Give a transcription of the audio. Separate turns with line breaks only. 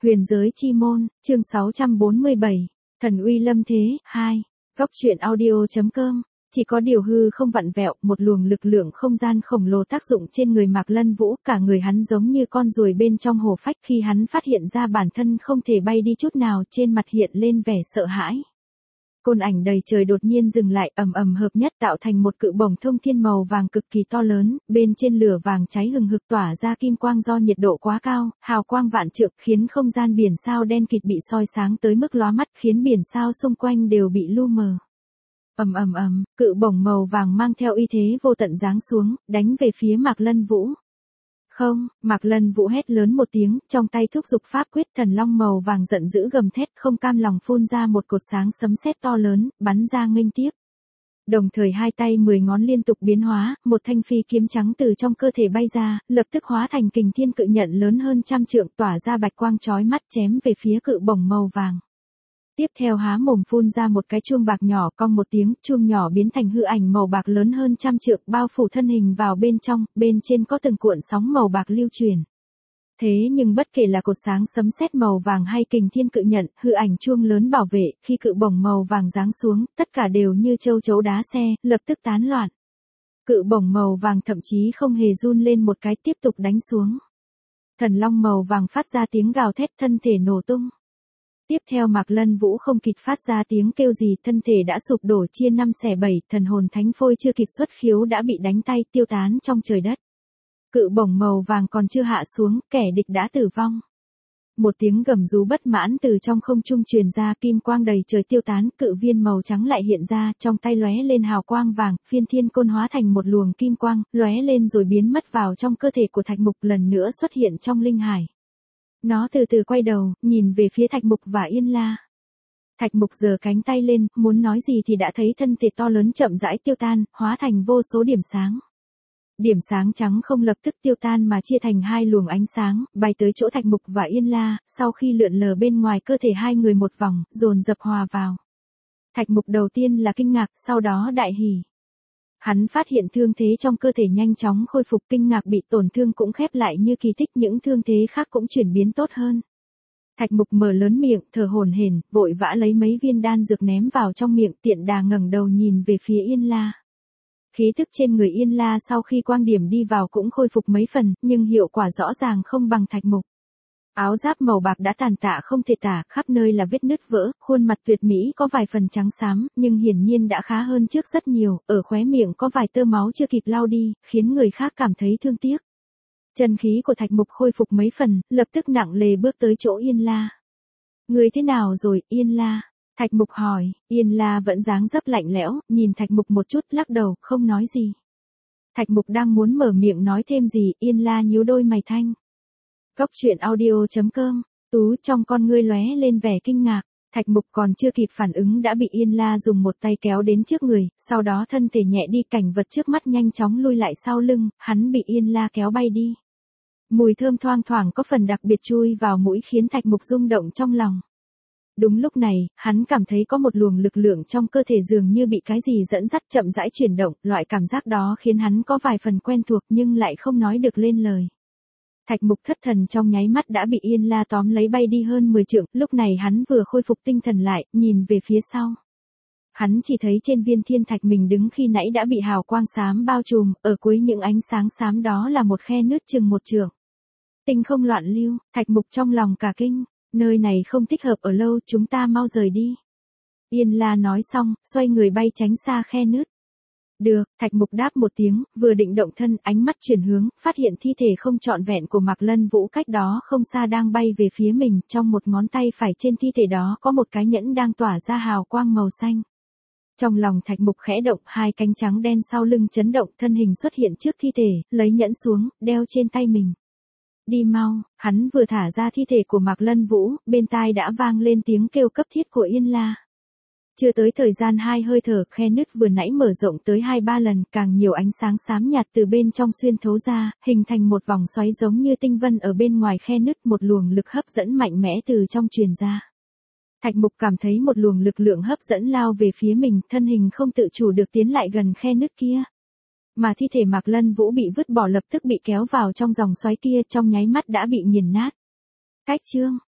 Huyền giới chi môn, chương 647, thần uy lâm thế, 2, góc truyện audio.com. Chỉ có điều hư không vặn vẹo, một luồng lực lượng không gian khổng lồ tác dụng trên người Mạc Lân Vũ, cả người hắn giống như con ruồi bên trong hồ phách. Khi hắn phát hiện ra bản thân không thể bay đi chút nào, trên mặt hiện lên vẻ sợ hãi. Côn ảnh đầy trời đột nhiên dừng lại, ầm ầm hợp nhất tạo thành một cự bổng thông thiên màu vàng cực kỳ to lớn, bên trên lửa vàng cháy hừng hực tỏa ra kim quang do nhiệt độ quá cao, hào quang vạn trượng khiến không gian biển sao đen kịt bị soi sáng tới mức lóa mắt, khiến biển sao xung quanh đều bị lu mờ. Ầm ầm ầm, cự bổng màu vàng mang theo uy thế vô tận giáng xuống, đánh về phía Mạc Lân Vũ. Không, Mạc Lân Vũ hét lớn một tiếng, trong tay thúc giục pháp quyết, thần long màu vàng giận dữ gầm thét, không cam lòng phun ra một cột sáng sấm sét to lớn, bắn ra nghênh tiếp. Đồng thời hai tay 10 ngón liên tục biến hóa, một thanh phi kiếm trắng từ trong cơ thể bay ra, lập tức hóa thành kình thiên cự nhận lớn hơn trăm trượng, tỏa ra bạch quang chói mắt chém về phía cự bổng màu vàng. Tiếp theo há mồm phun ra một cái chuông bạc nhỏ, cong một tiếng, chuông nhỏ biến thành hư ảnh màu bạc lớn hơn trăm trượng, bao phủ thân hình vào bên trong, bên trên có từng cuộn sóng màu bạc lưu truyền. Thế nhưng bất kể là cột sáng sấm sét màu vàng hay kình thiên cự nhận, hư ảnh chuông lớn bảo vệ, khi cự bổng màu vàng giáng xuống, tất cả đều như châu chấu đá xe, lập tức tán loạn. Cự bổng màu vàng thậm chí không hề run lên một cái, tiếp tục đánh xuống. Thần long màu vàng phát ra tiếng gào thét, thân thể nổ tung. Tiếp theo Mạc Lân Vũ không kịp phát ra tiếng kêu gì, thân thể đã sụp đổ chia 5 xẻ 7, thần hồn thánh phôi chưa kịp xuất khiếu đã bị đánh tay tiêu tán trong trời đất. Cự bổng màu vàng còn chưa hạ xuống, kẻ địch đã tử vong. Một tiếng gầm rú bất mãn từ trong không trung truyền ra, kim quang đầy trời tiêu tán, cự viên màu trắng lại hiện ra, trong tay lóe lên hào quang vàng, phiên thiên côn hóa thành một luồng kim quang, lóe lên rồi biến mất vào trong cơ thể của Thạch Mục, lần nữa xuất hiện trong linh hải. Nó từ từ quay đầu, nhìn về phía Thạch Mục và Yên La. Thạch Mục giơ cánh tay lên, muốn nói gì thì đã thấy thân thể to lớn chậm rãi tiêu tan, hóa thành vô số điểm sáng. Điểm sáng trắng không lập tức tiêu tan mà chia thành hai luồng ánh sáng, bay tới chỗ Thạch Mục và Yên La, sau khi lượn lờ bên ngoài cơ thể hai người một vòng, dồn dập hòa vào. Thạch Mục đầu tiên là kinh ngạc, sau đó đại hỉ. Hắn phát hiện thương thế trong cơ thể nhanh chóng khôi phục, kinh ngạc bị tổn thương cũng khép lại như kỳ tích, những thương thế khác cũng chuyển biến tốt hơn. Thạch Mục mở lớn miệng, thở hổn hển, vội vã lấy mấy viên đan dược ném vào trong miệng, tiện đà ngẩng đầu nhìn về phía Yên La. Khí tức trên người Yên La sau khi quang điểm đi vào cũng khôi phục mấy phần, nhưng hiệu quả rõ ràng không bằng Thạch Mục. Áo giáp màu bạc đã tàn tạ không thể tả, khắp nơi là vết nứt vỡ, khuôn mặt tuyệt mỹ có vài phần trắng xám, nhưng hiển nhiên đã khá hơn trước rất nhiều, ở khóe miệng có vài tơ máu chưa kịp lau đi, khiến người khác cảm thấy thương tiếc. Chân khí của Thạch Mục khôi phục mấy phần, lập tức nặng nề bước tới chỗ Yên La. Người thế nào rồi, Yên La? Thạch Mục hỏi. Yên La vẫn dáng dấp lạnh lẽo, nhìn Thạch Mục một chút, lắc đầu, không nói gì. Thạch Mục đang muốn mở miệng nói thêm gì, Yên La nhíu đôi mày thanh. Góc truyện audio.com, Tú trong con ngươi lóe lên vẻ kinh ngạc. Thạch Mục còn chưa kịp phản ứng đã bị Yên La dùng một tay kéo đến trước người, sau đó thân thể nhẹ đi, cảnh vật trước mắt nhanh chóng lui lại sau lưng, hắn bị Yên La kéo bay đi. Mùi thơm thoang thoảng có phần đặc biệt chui vào mũi khiến Thạch Mục rung động trong lòng. Đúng lúc này, hắn cảm thấy có một luồng lực lượng trong cơ thể dường như bị cái gì dẫn dắt chậm rãi chuyển động, loại cảm giác đó khiến hắn có vài phần quen thuộc nhưng lại không nói được lên lời. Thạch Mục thất thần trong nháy mắt đã bị Yên La tóm lấy bay đi hơn 10 trượng, lúc này hắn vừa khôi phục tinh thần lại, nhìn về phía sau. Hắn chỉ thấy trên viên thiên thạch mình đứng khi nãy đã bị hào quang xám bao trùm, ở cuối những ánh sáng xám đó là một khe nứt chừng 1 trượng. Tinh không loạn lưu, Thạch Mục trong lòng cả kinh, nơi này không thích hợp ở lâu, chúng ta mau rời đi. Yên La nói xong, xoay người bay tránh xa khe nứt. Được, Thạch Mục đáp một tiếng, vừa định động thân, ánh mắt chuyển hướng, phát hiện thi thể không trọn vẹn của Mạc Lân Vũ cách đó không xa đang bay về phía mình, trong một ngón tay phải trên thi thể đó có một cái nhẫn đang tỏa ra hào quang màu xanh. Trong lòng Thạch Mục khẽ động, hai cánh trắng đen sau lưng chấn động, thân hình xuất hiện trước thi thể, lấy nhẫn xuống, đeo trên tay mình. Đi mau, hắn vừa thả ra thi thể của Mạc Lân Vũ, bên tai đã vang lên tiếng kêu cấp thiết của Yên La. Chưa tới thời gian 2 hơi thở, khe nứt vừa nãy mở rộng tới 2-3 lần, càng nhiều ánh sáng xám nhạt từ bên trong xuyên thấu ra, hình thành một vòng xoáy giống như tinh vân ở bên ngoài khe nứt, một luồng lực hấp dẫn mạnh mẽ từ trong truyền ra. Thạch Mục cảm thấy một luồng lực lượng hấp dẫn lao về phía mình, thân hình không tự chủ được tiến lại gần khe nứt kia. Mà thi thể Mạc Lân Vũ bị vứt bỏ lập tức bị kéo vào trong dòng xoáy kia, trong nháy mắt đã bị nghiền nát. Cách chương